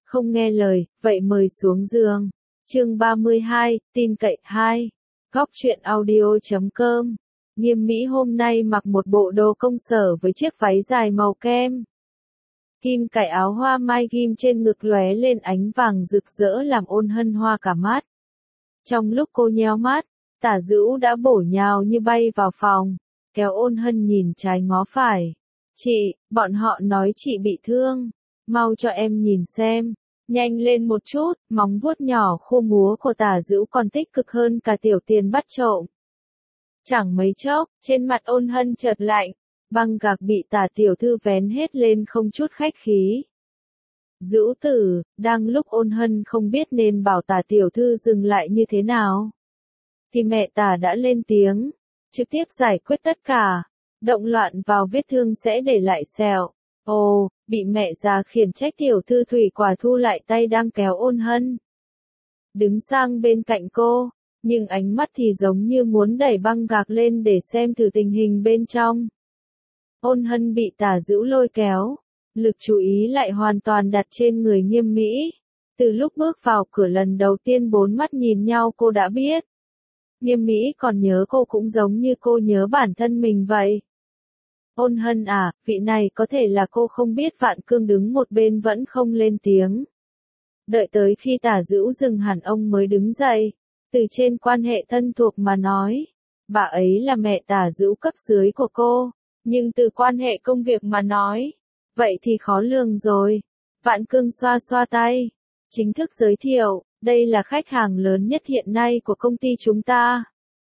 Không nghe lời, vậy mời xuống giường. Chương 32, tin cậy 2. Góc truyện audio.com. Nghiêm Mỹ hôm nay mặc một bộ đồ công sở với chiếc váy dài màu kem. Kim cài áo hoa mai ghim trên ngực lóe lên ánh vàng rực rỡ làm Ôn Hân hoa cả mắt. Trong lúc cô nheo mắt, Tả Dữu đã bổ nhào như bay vào phòng, kéo Ôn Hân nhìn trái ngó phải. Chị, bọn họ nói chị bị thương, mau cho em nhìn xem. Nhanh lên một chút, móng vuốt nhỏ khô múa của Tả Dữu còn tích cực hơn cả Tiểu Tiền bắt trộm. Chẳng mấy chốc, trên mặt Ôn Hân chợt lạnh, băng gạc bị Tả tiểu thư vén hết lên không chút khách khí. Dữu tử, đang lúc Ôn Hân không biết nên bảo Tả tiểu thư dừng lại như thế nào, thì mẹ Tả đã lên tiếng, trực tiếp giải quyết tất cả. Động loạn vào vết thương sẽ để lại sẹo. Ồ, bị mẹ già khiển trách tiểu thư Thủy Quả thu lại tay đang kéo Ôn Hân, đứng sang bên cạnh cô, nhưng ánh mắt thì giống như muốn đẩy băng gạc lên để xem thử tình hình bên trong. Ôn Hân bị Tả Dữu lôi kéo, lực chú ý lại hoàn toàn đặt trên người Nghiêm Mỹ. Từ lúc bước vào cửa lần đầu tiên bốn mắt nhìn nhau cô đã biết. Nghiêm Mỹ còn nhớ cô cũng giống như cô nhớ bản thân mình vậy. Ôn Hân à, vị này có thể là cô không biết. Vạn Cương đứng một bên vẫn không lên tiếng. Đợi tới khi Tả Dữu dừng hẳn ông mới đứng dậy. Từ trên quan hệ thân thuộc mà nói, bà ấy là mẹ Tả Dữu cấp dưới của cô. Nhưng từ quan hệ công việc mà nói, vậy thì khó lường rồi. Vạn Cương xoa xoa tay, chính thức giới thiệu, đây là khách hàng lớn nhất hiện nay của công ty chúng ta.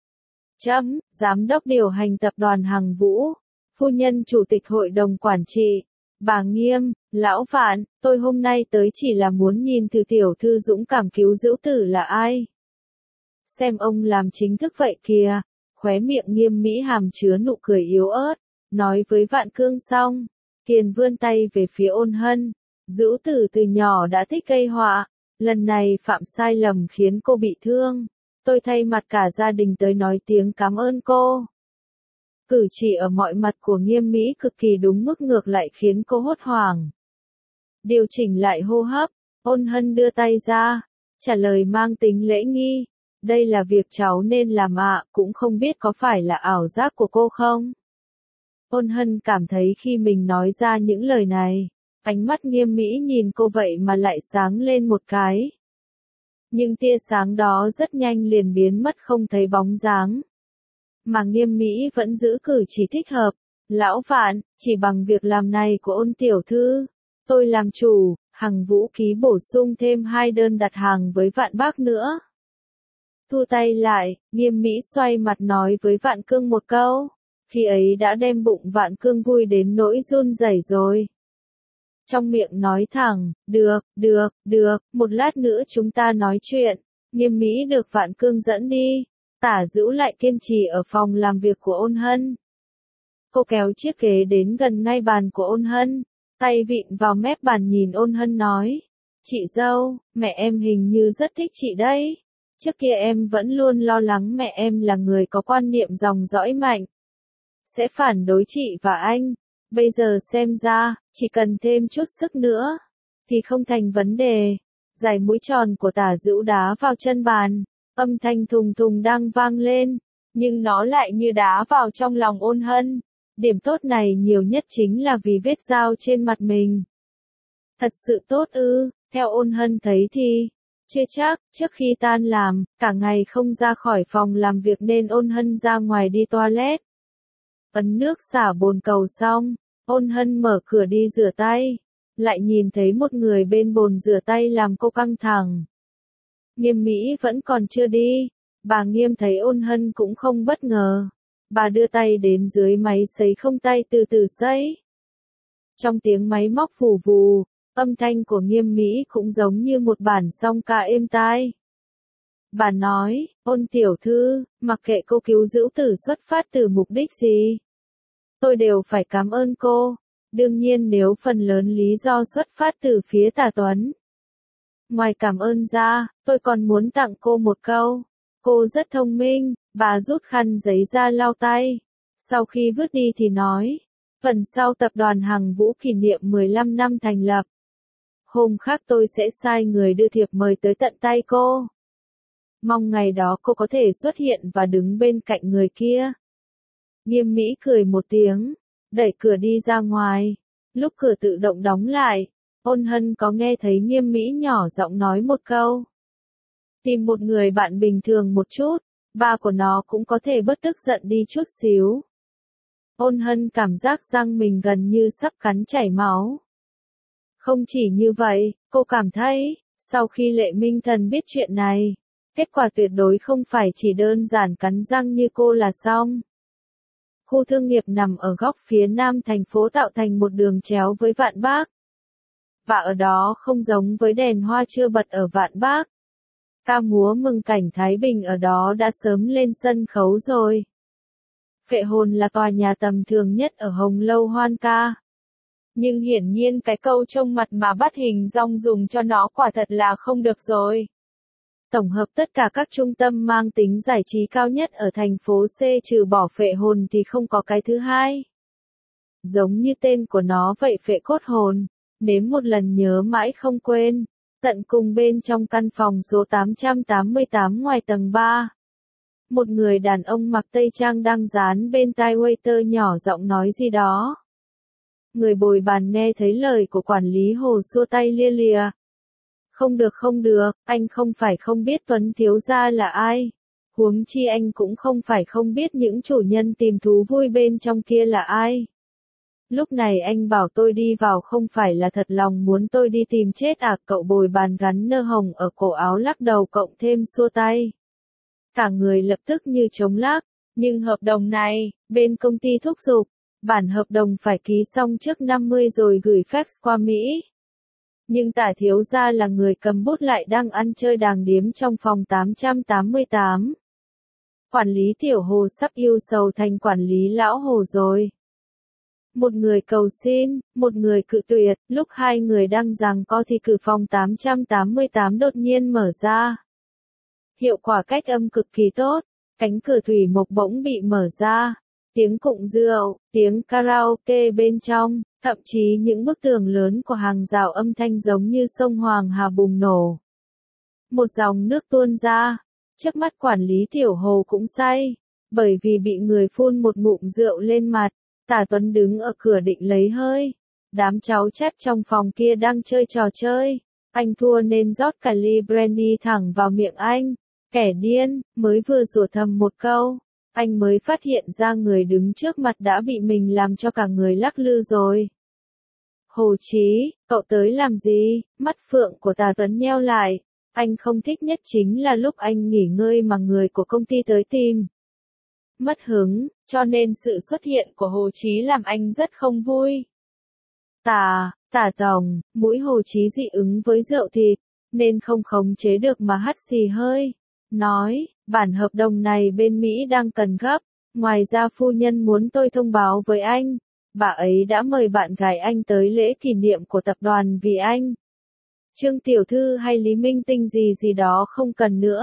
Giám đốc điều hành tập đoàn Hằng Vũ, phu nhân chủ tịch hội đồng quản trị, bà Nghiêm, lão Vạn, tôi hôm nay tới chỉ là muốn nhìn thử tiểu thư dũng cảm cứu Dữu tử là ai. Xem ông làm chính thức vậy kìa, khóe miệng Nghiêm Mỹ hàm chứa nụ cười yếu ớt, nói với Vạn Cương xong, liền vươn tay về phía Ôn Hân. Dữu tử từ nhỏ đã thích gây họa, lần này phạm sai lầm khiến cô bị thương. Tôi thay mặt cả gia đình tới nói tiếng cảm ơn cô. Cử chỉ ở mọi mặt của Nghiêm Mỹ cực kỳ đúng mức ngược lại khiến cô hốt hoảng. Điều chỉnh lại hô hấp, Ôn Hân đưa tay ra, trả lời mang tính lễ nghi. Đây là việc cháu nên làm ạ, cũng không biết có phải là ảo giác của cô không? Ôn Hân cảm thấy khi mình nói ra những lời này, ánh mắt Nghiêm Mỹ nhìn cô vậy mà lại sáng lên một cái. Nhưng tia sáng đó rất nhanh liền biến mất không thấy bóng dáng. Mà Nghiêm Mỹ vẫn giữ cử chỉ thích hợp. Lão Vạn, chỉ bằng việc làm này của Ôn tiểu thư, tôi làm chủ, Hằng Vũ ký bổ sung thêm 2 đơn đặt hàng với Vạn bác nữa. Thu tay lại, Nghiêm Mỹ xoay mặt nói với Vạn Cương một câu. Khi ấy đã đem bụng Vạn Cương vui đến nỗi run rẩy rồi. Trong miệng nói thẳng, được, một lát nữa chúng ta nói chuyện. Nghiêm Mỹ được Vạn Cương dẫn đi. Tả Dữu lại kiên trì ở phòng làm việc của Ôn Hân. Cô kéo chiếc ghế đến gần ngay bàn của Ôn Hân, tay vịn vào mép bàn nhìn Ôn Hân nói. Chị dâu, mẹ em hình như rất thích chị đấy. Trước kia em vẫn luôn lo lắng mẹ em là người có quan niệm dòng dõi mạnh, sẽ phản đối chị và anh. Bây giờ xem ra, chỉ cần thêm chút sức nữa, thì không thành vấn đề. Giày mũi tròn của Tả Dữu đá vào chân bàn, âm thanh thùng thùng đang vang lên, nhưng nó lại như đá vào trong lòng Ôn Hân. Điểm tốt này nhiều nhất chính là vì vết dao trên mặt mình. Thật sự tốt ư, theo Ôn Hân thấy thì, chưa chắc. Trước khi tan làm, cả ngày không ra khỏi phòng làm việc nên Ôn Hân ra ngoài đi toilet. Ấn nước xả bồn cầu xong, Ôn Hân mở cửa đi rửa tay, lại nhìn thấy một người bên bồn rửa tay làm cô căng thẳng. Nghiêm Mỹ vẫn còn chưa đi, bà Nghiêm thấy Ôn Hân cũng không bất ngờ. Bà đưa tay đến dưới máy sấy không tay từ từ sấy. Trong tiếng máy móc vù vù, âm thanh của Nghiêm Mỹ cũng giống như một bản song ca êm tai. Bà nói, Ôn tiểu thư, mặc kệ cô cứu Dữu tử xuất phát từ mục đích gì, tôi đều phải cảm ơn cô. Đương nhiên nếu phần lớn lý do xuất phát từ phía Tả Tuấn. Ngoài cảm ơn ra, tôi còn muốn tặng cô một câu. Cô rất thông minh. Bà rút khăn giấy ra lau tay. Sau khi vứt đi thì nói, phần sau tập đoàn Hằng Vũ kỷ niệm 15 năm thành lập. Hôm khác tôi sẽ sai người đưa thiệp mời tới tận tay cô. Mong ngày đó cô có thể xuất hiện và đứng bên cạnh người kia. Nghiêm Mỹ cười một tiếng, đẩy cửa đi ra ngoài. Lúc cửa tự động đóng lại, Ôn Hân có nghe thấy Nghiêm Mỹ nhỏ giọng nói một câu. Tìm một người bạn bình thường một chút, ba của nó cũng có thể bớt tức giận đi chút xíu. Ôn Hân cảm giác răng mình gần như sắp cắn chảy máu. Không chỉ như vậy, cô cảm thấy, sau khi Lệ Minh Thần biết chuyện này, kết quả tuyệt đối không phải chỉ đơn giản cắn răng như cô là xong. Khu thương nghiệp nằm ở góc phía nam thành phố tạo thành một đường chéo với Vạn Bác. Và ở đó không giống với đèn hoa chưa bật ở Vạn Bác. Ca múa mừng cảnh Thái Bình ở đó đã sớm lên sân khấu rồi. Phệ Hồn là tòa nhà tầm thường nhất ở Hồng Lâu Hoan Ca. Nhưng hiển nhiên cái câu trông mặt mà bắt hình dong dùng cho nó quả thật là không được rồi. Tổng hợp tất cả các trung tâm mang tính giải trí cao nhất ở thành phố C trừ bỏ Phệ Hồn thì không có cái thứ hai. Giống như tên của nó vậy, phệ cốt hồn, nếm một lần nhớ mãi không quên. Tận cùng bên trong căn phòng số 888 ngoài tầng 3. Một người đàn ông mặc tây trang đang dán bên tai waiter nhỏ giọng nói gì đó. Người bồi bàn nghe thấy lời của quản lý Hồ xua tay lia lịa. Không được, anh không phải không biết Tuấn thiếu gia là ai. Huống chi anh cũng không phải không biết những chủ nhân tìm thú vui bên trong kia là ai. Lúc này anh bảo tôi đi vào không phải là thật lòng muốn tôi đi tìm chết à? Cậu bồi bàn gắn nơ hồng ở cổ áo lắc đầu cộng thêm xua tay. Cả người lập tức như chống lắc, nhưng hợp đồng này, bên công ty thúc giục, bản hợp đồng phải ký xong trước 50 rồi gửi fax qua Mỹ. Nhưng Tả thiếu gia là người cầm bút lại đang ăn chơi đàng điếm trong phòng 888. Quản lý Tiểu Hồ sắp yêu sầu thành quản lý lão Hồ rồi. Một người cầu xin, một người cự tuyệt, lúc hai người đang giằng co thì cửa phòng 888 đột nhiên mở ra. Hiệu quả cách âm cực kỳ tốt, cánh cửa thủy mộc bỗng bị mở ra. Tiếng cụng rượu, tiếng karaoke bên trong, thậm chí những bức tường lớn của hàng rào âm thanh giống như sông Hoàng Hà bùng nổ. Một dòng nước tuôn ra, trước mắt quản lý Tiểu Hồ cũng say, bởi vì bị người phun một ngụm rượu lên mặt. Tả Tuấn đứng ở cửa định lấy hơi. Đám cháu chép trong phòng kia đang chơi trò chơi. Anh thua nên rót cả ly brandy thẳng vào miệng anh. Kẻ điên, mới vừa rủa thầm một câu. Anh mới phát hiện ra người đứng trước mặt đã bị mình làm cho cả người lắc lư rồi. Hồ Chí, cậu tới làm gì? Mắt phượng của Tả Tuấn nheo lại. Anh không thích nhất chính là lúc anh nghỉ ngơi mà người của công ty tới tìm. Mất hứng, cho nên sự xuất hiện của Hồ Chí làm anh rất không vui. Tả tổng, mũi Hồ Chí dị ứng với rượu thịt, nên không khống chế được mà hắt xì hơi. Nói, bản hợp đồng này bên Mỹ đang cần gấp, ngoài ra phu nhân muốn tôi thông báo với anh. Bà ấy đã mời bạn gái anh tới lễ kỷ niệm của tập đoàn vì anh. Trương Tiểu Thư hay Lý Minh Tinh gì đó không cần nữa.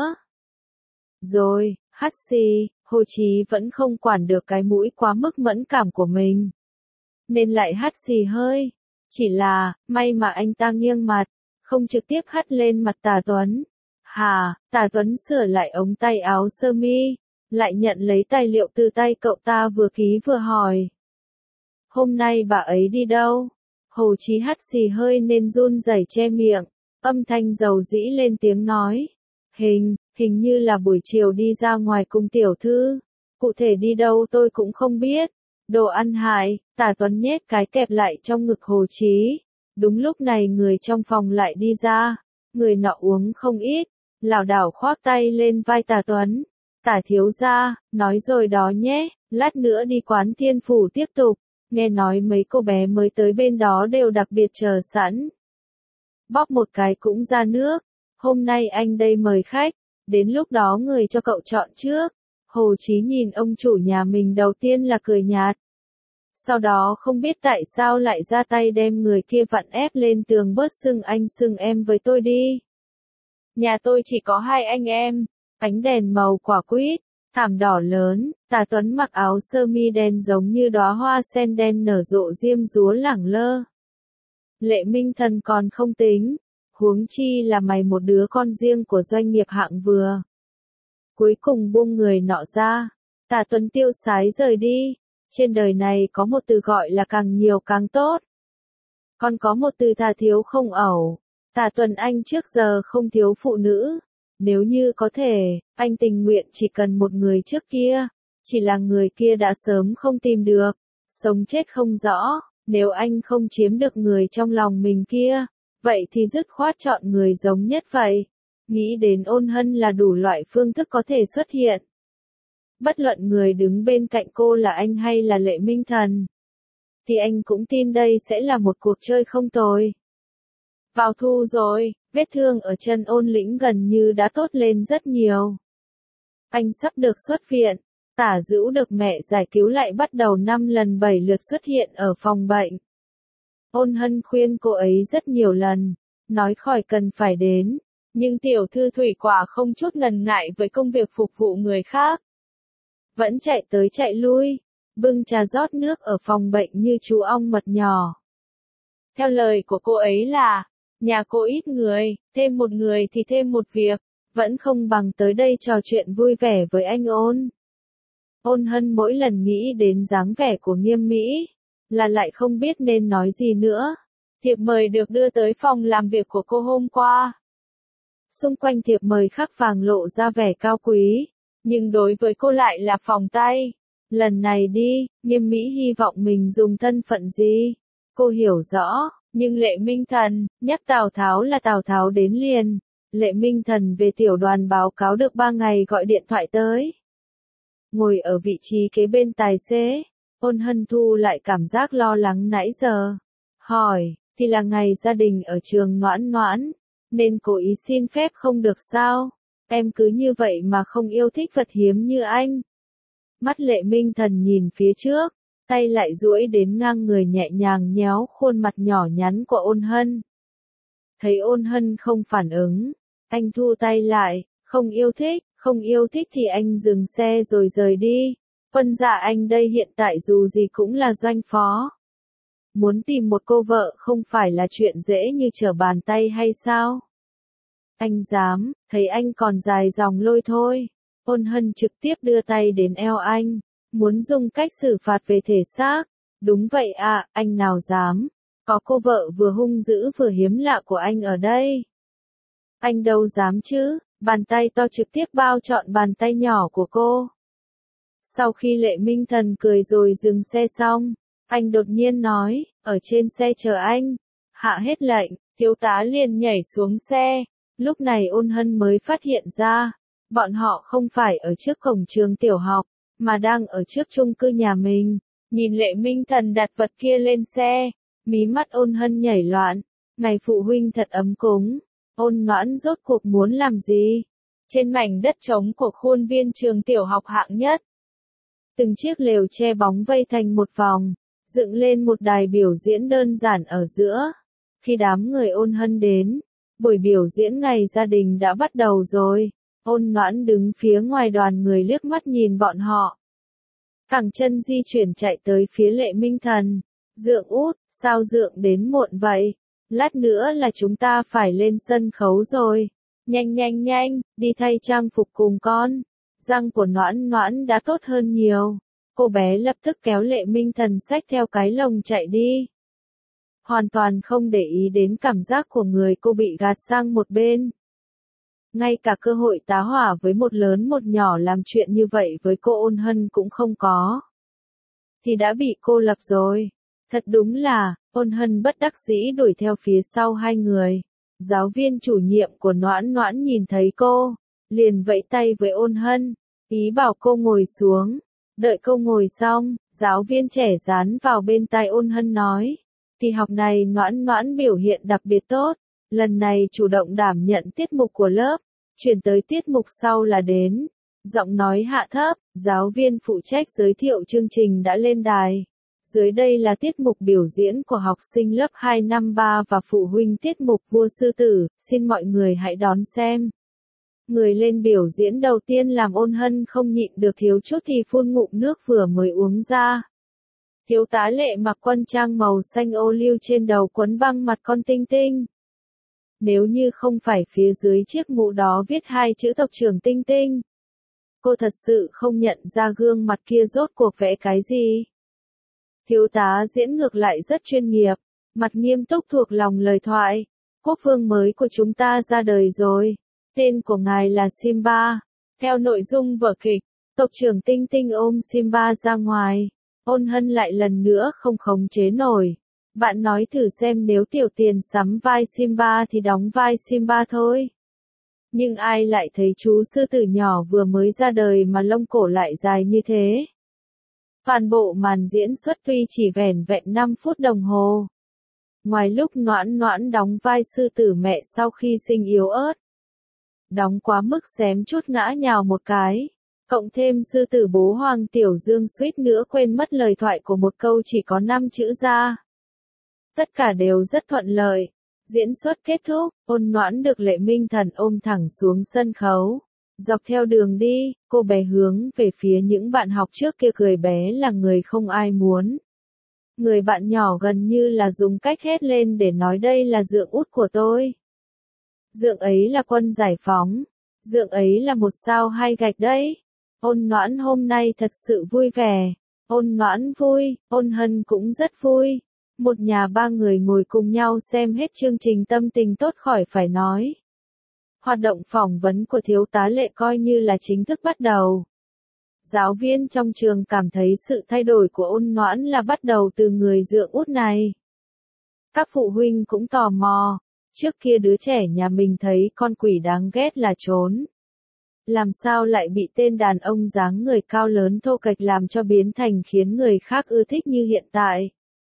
Rồi, hắt xì. Hồ Chí vẫn không quản được cái mũi quá mức mẫn cảm của mình. Nên lại hắt xì hơi. Chỉ là, may mà anh ta nghiêng mặt, không trực tiếp hắt lên mặt Tả Tuấn. Tả Tuấn sửa lại ống tay áo sơ mi, lại nhận lấy tài liệu từ tay cậu ta vừa ký vừa hỏi. Hôm nay bà ấy đi đâu? Hồ Chí hắt xì hơi nên run rẩy che miệng, âm thanh dầu dĩ lên tiếng nói. Hình như là buổi chiều đi ra ngoài cùng tiểu thư. Cụ thể đi đâu tôi cũng không biết. Đồ ăn hại, Tả Tuấn nhét cái kẹp lại trong ngực Hồ Chí. Đúng lúc này người trong phòng lại đi ra. Người nọ uống không ít, lảo đảo khoác tay lên vai Tả Tuấn. Tả thiếu gia, nói rồi đó nhé, lát nữa đi quán Thiên Phủ tiếp tục. Nghe nói mấy cô bé mới tới bên đó đều đặc biệt chờ sẵn. Bóp một cái cũng ra nước. Hôm nay anh đây mời khách. Đến lúc đó người cho cậu chọn trước. Hồ Chí nhìn ông chủ nhà mình đầu tiên là cười nhạt. Sau đó không biết tại sao lại ra tay đem người kia vặn ép lên tường bớt xưng anh xưng em với tôi đi. Nhà tôi chỉ có hai anh em. Ánh đèn màu quả quýt, thảm đỏ lớn, Tả Tuấn mặc áo sơ mi đen giống như đóa hoa sen đen nở rộ diêm dúa lẳng lơ. Lệ Minh Thần còn không tính, huống chi là mày một đứa con riêng của doanh nghiệp hạng vừa. Cuối cùng buông người nọ ra, Tả Tuấn tiêu sái rời đi. Trên đời này có một từ gọi là càng nhiều càng tốt. Còn có một từ thà thiếu không ẩu. Tả Tuấn Anh trước giờ không thiếu phụ nữ. Nếu như có thể, anh tình nguyện chỉ cần một người trước kia. Chỉ là người kia đã sớm không tìm được. Sống chết không rõ. Nếu anh không chiếm được người trong lòng mình kia, vậy thì dứt khoát chọn người giống nhất vậy. Nghĩ đến Ôn Hân là đủ loại phương thức có thể xuất hiện. Bất luận người đứng bên cạnh cô là anh hay là Lệ Minh Thần, thì anh cũng tin đây sẽ là một cuộc chơi không tồi. Vào thu rồi, vết thương ở chân Ôn Lĩnh gần như đã tốt lên rất nhiều. Anh sắp được xuất viện, Tả Dữu được mẹ giải cứu lại bắt đầu 5 lần 7 lượt xuất hiện ở phòng bệnh. Ôn Hân khuyên cô ấy rất nhiều lần, nói khỏi cần phải đến, nhưng tiểu thư Thủy quả không chút ngần ngại với công việc phục vụ người khác. Vẫn chạy tới chạy lui, bưng trà rót nước ở phòng bệnh như chú ong mật nhỏ. Theo lời của cô ấy là, nhà cô ít người, thêm một người thì thêm một việc, vẫn không bằng tới đây trò chuyện vui vẻ với anh Ôn. Ôn Hân mỗi lần nghĩ đến dáng vẻ của Nghiêm Mỹ, là lại không biết nên nói gì nữa. Thiệp mời được đưa tới phòng làm việc của cô hôm qua. Xung quanh thiệp mời khắc vàng lộ ra vẻ cao quý, nhưng đối với cô lại là phòng tay. Lần này đi, Nghiêm Mỹ hy vọng mình dùng thân phận gì? Cô hiểu rõ, nhưng Lệ Minh Thần, nhắc Tào Tháo là Tào Tháo đến liền. Lệ Minh Thần về tiểu đoàn báo cáo được 3 ngày gọi điện thoại tới. Ngồi ở vị trí kế bên tài xế, Ôn Hân thu lại cảm giác lo lắng nãy giờ. Hỏi, thì là ngày gia đình ở trường Noãn Noãn, nên cố ý xin phép không được sao? Em cứ như vậy mà không yêu thích vật hiếm như anh. Mắt Lệ Minh Thần nhìn phía trước, tay lại duỗi đến ngang người nhẹ nhàng nhéo khuôn mặt nhỏ nhắn của Ôn Hân. Thấy Ôn Hân không phản ứng, anh thu tay lại, không yêu thích thì anh dừng xe rồi rời đi. Quân dạ anh đây hiện tại dù gì cũng là doanh phó. Muốn tìm một cô vợ không phải là chuyện dễ như trở bàn tay hay sao? Anh dám, thấy anh còn dài dòng lôi thôi. Ôn Hân trực tiếp đưa tay đến eo anh, muốn dùng cách xử phạt về thể xác. Đúng vậy à, anh nào dám. Có cô vợ vừa hung dữ vừa hiếm lạ của anh ở đây. Anh đâu dám chứ, bàn tay to trực tiếp bao trọn bàn tay nhỏ của cô. Sau khi Lệ Minh Thần cười rồi dừng xe xong, anh đột nhiên nói, ở trên xe chờ anh. Hạ hết lệnh, thiếu tá liền nhảy xuống xe. Lúc này Ôn Hân mới phát hiện ra, bọn họ không phải ở trước cổng trường tiểu học, mà đang ở trước chung cư nhà mình. Nhìn Lệ Minh Thần đặt vật kia lên xe, mí mắt Ôn Hân nhảy loạn. Ngày phụ huynh thật ấm cúng. Ôn Noãn rốt cuộc muốn làm gì? Trên mảnh đất trống của khuôn viên trường tiểu học hạng nhất, từng chiếc lều che bóng vây thành một vòng, dựng lên một đài biểu diễn đơn giản ở giữa. Khi đám người Ôn Hân đến, buổi biểu diễn ngày gia đình đã bắt đầu rồi. Ôn Noãn đứng phía ngoài đoàn người liếc mắt nhìn bọn họ. Cẳng chân di chuyển chạy tới phía Lệ Minh Thần. Dượng út, sao dượng đến muộn vậy? Lát nữa là chúng ta phải lên sân khấu rồi. Nhanh, đi thay trang phục cùng con. Răng của Noãn Noãn đã tốt hơn nhiều. Cô bé lập tức kéo Lệ Minh Thần xách theo cái lồng chạy đi. Hoàn toàn không để ý đến cảm giác của người cô bị gạt sang một bên. Ngay cả cơ hội tá hỏa với một lớn một nhỏ làm chuyện như vậy với cô Ôn Hân cũng không có. Thì đã bị cô lập rồi. Thật đúng là, Ôn Hân bất đắc dĩ đuổi theo phía sau hai người. Giáo viên chủ nhiệm của Noãn Noãn nhìn thấy cô, liền vẫy tay với Ôn Hân, ý bảo cô ngồi xuống. Đợi cô ngồi xong, giáo viên trẻ dán vào bên tai Ôn Hân nói, thì học này Noãn Noãn biểu hiện đặc biệt tốt, lần này chủ động đảm nhận tiết mục của lớp, chuyển tới tiết mục sau là đến. Giọng nói hạ thấp, giáo viên phụ trách giới thiệu chương trình đã lên đài. Dưới đây là tiết mục biểu diễn của học sinh lớp 2 năm 3 và phụ huynh tiết mục Vua Sư Tử, xin mọi người hãy đón xem. Người lên biểu diễn đầu tiên làm Ôn Hân không nhịn được thiếu chút thì phun ngụm nước vừa mới uống ra. Thiếu tá Lệ mặc quân trang màu xanh ô liu trên đầu quấn băng mặt con tinh tinh. Nếu như không phải phía dưới chiếc mũ đó viết hai chữ tộc trưởng Tinh Tinh, cô thật sự không nhận ra gương mặt kia rốt cuộc vẽ cái gì. Thiếu tá diễn ngược lại rất chuyên nghiệp, mặt nghiêm túc thuộc lòng lời thoại. Quốc vương mới của chúng ta ra đời rồi. Tên của ngài là Simba. Theo nội dung vở kịch, tộc trưởng Tinh Tinh ôm Simba ra ngoài. Ôn Hân lại lần nữa không khống chế nổi. Bạn nói thử xem nếu Tiểu Tiền sắm vai Simba thì đóng vai Simba thôi. Nhưng ai lại thấy chú sư tử nhỏ vừa mới ra đời mà lông cổ lại dài như thế. Toàn bộ màn diễn xuất tuy chỉ vẻn vẹn 5 phút đồng hồ. Ngoài lúc Noãn Noãn đóng vai sư tử mẹ sau khi sinh yếu ớt, đóng quá mức xém chút ngã nhào một cái, cộng thêm sư tử bố Hoàng Tiểu Dương suýt nữa quên mất lời thoại của một câu chỉ có 5 chữ ra. Tất cả đều rất thuận lợi. Diễn xuất kết thúc, Ôn Noãn được Lệ Minh Thần ôm thẳng xuống sân khấu. Dọc theo đường đi, cô bé hướng về phía những bạn học trước kia cười bé là người không ai muốn. Người bạn nhỏ gần như là dùng cách hét lên để nói đây là dượng út của tôi. Dượng ấy là quân giải phóng. Dượng ấy là một sao hai gạch đấy. Ôn Noãn hôm nay thật sự vui vẻ. Ôn Noãn vui, Ôn Hân cũng rất vui. Một nhà ba người ngồi cùng nhau xem hết chương trình tâm tình tốt khỏi phải nói. Hoạt động phỏng vấn của thiếu tá Lệ coi như là chính thức bắt đầu. Giáo viên trong trường cảm thấy sự thay đổi của Ôn Noãn là bắt đầu từ người dượng út này. Các phụ huynh cũng tò mò, trước kia đứa trẻ nhà mình thấy con quỷ đáng ghét là trốn. Làm sao lại bị tên đàn ông dáng người cao lớn thô kệch làm cho biến thành khiến người khác ưa thích như hiện tại.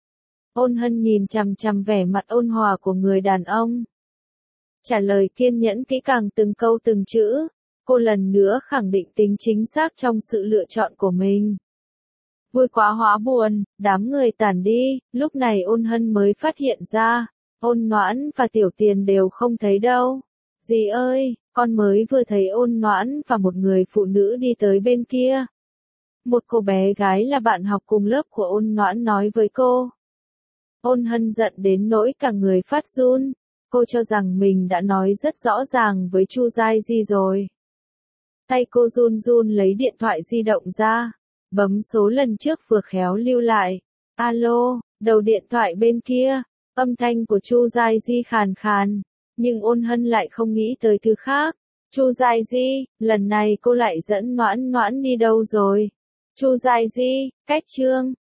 Ôn Hân nhìn chằm chằm vẻ mặt ôn hòa của người đàn ông. Trả lời kiên nhẫn kỹ càng từng câu từng chữ, cô lần nữa khẳng định tính chính xác trong sự lựa chọn của mình. Vui quá hóa buồn, đám người tản đi, lúc này Ôn Hân mới phát hiện ra, Ôn Noãn và Tiểu Tiền đều không thấy đâu. Dì ơi, con mới vừa thấy Ôn Noãn và một người phụ nữ đi tới bên kia. Một cô bé gái là bạn học cùng lớp của Ôn Noãn nói với cô. Ôn Hân giận đến nỗi cả người phát run, cô cho rằng mình đã nói rất rõ ràng với Chu Giai Di rồi. Tay cô run run lấy điện thoại di động ra, bấm số lần trước vừa khéo lưu lại. Alo, đầu điện thoại bên kia, âm thanh của Chu Giai Di khàn khàn, nhưng Ôn Hân lại không nghĩ tới thứ khác. Chu Giai Di, lần này cô lại dẫn Noãn Noãn đi đâu rồi? Chu Giai Di, cách chương.